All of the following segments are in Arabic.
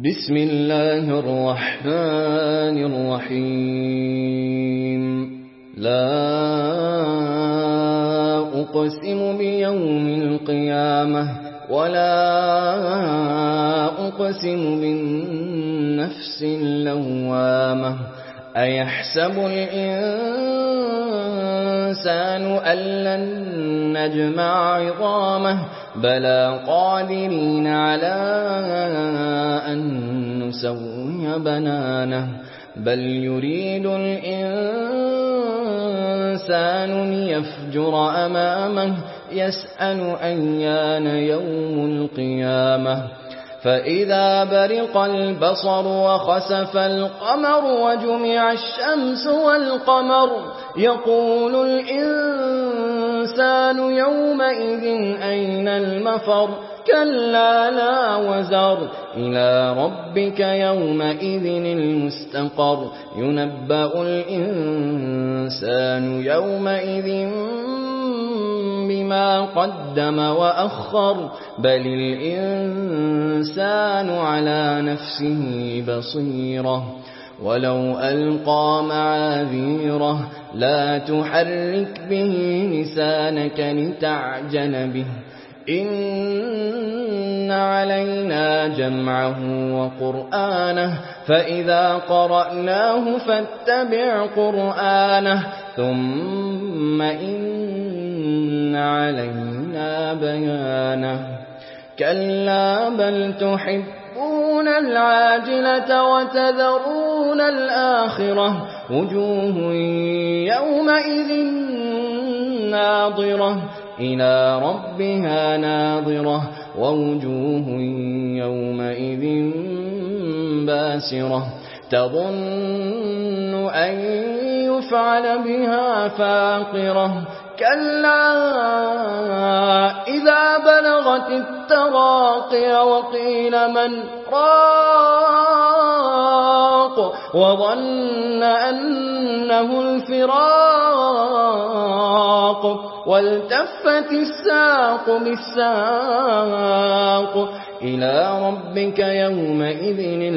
بسم الله الرحمن الرحيم لا أقسم بيوم القيامة ولا أقسم بالنفس اللوامة أيحسب الإنسان أن لن نجمع عظامه بلى قادرين على أن نسوي بنانه بل يريد الإنسان ليفجر أمامه يسأل أيان يوم القيامة فإذا برق البصر وخسف القمر وجمع الشمس والقمر يقول الإنسان يومئذ أين المفر كلا لا وزر إلى ربك يومئذ المستقر ينبأ الإنسان يومئذ بما قدم وأخر بل الإنسان على نفسه بصيرة ولو ألقى معاذيره لا تحرك به لسانك لتعجل به إن علينا جمعه وقرآنه فإذا قرأناه فاتبع قرآنه ثم إن علينا بيانه كلا بل تحبون العاجلة وتذرون الآخرة وجوه يومئذ ناظرة إلى ربها ناظرة ووجوه يومئذ باسرة تظن أن يفعل بها فاقرة كلا إذا بلغت التراقي وقيل من راق وظن أنه الفراق والتفت الساق بالساق إلى ربك يومئذ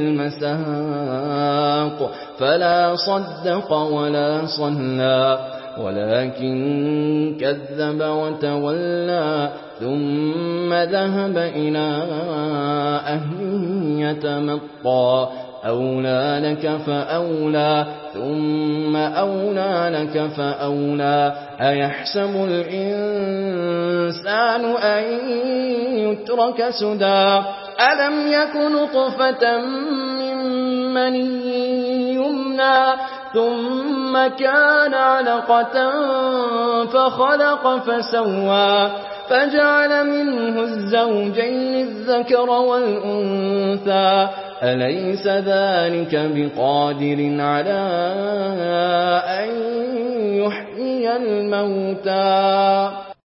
المساق فلا صدق ولا صلى ولكن كذب وتولى ثم ذهب إلى أهله يتمطى أولى لك فأولى ثم أولى لك فأولى أيحسب الإنسان أن يترك سدى ألم يك نطفة من مني يمنى ثم كان علقة فخلق فسوى فجعل منه الزوجين الذكر والأنثى أليس ذلك بقادر على أن يحيي الموتى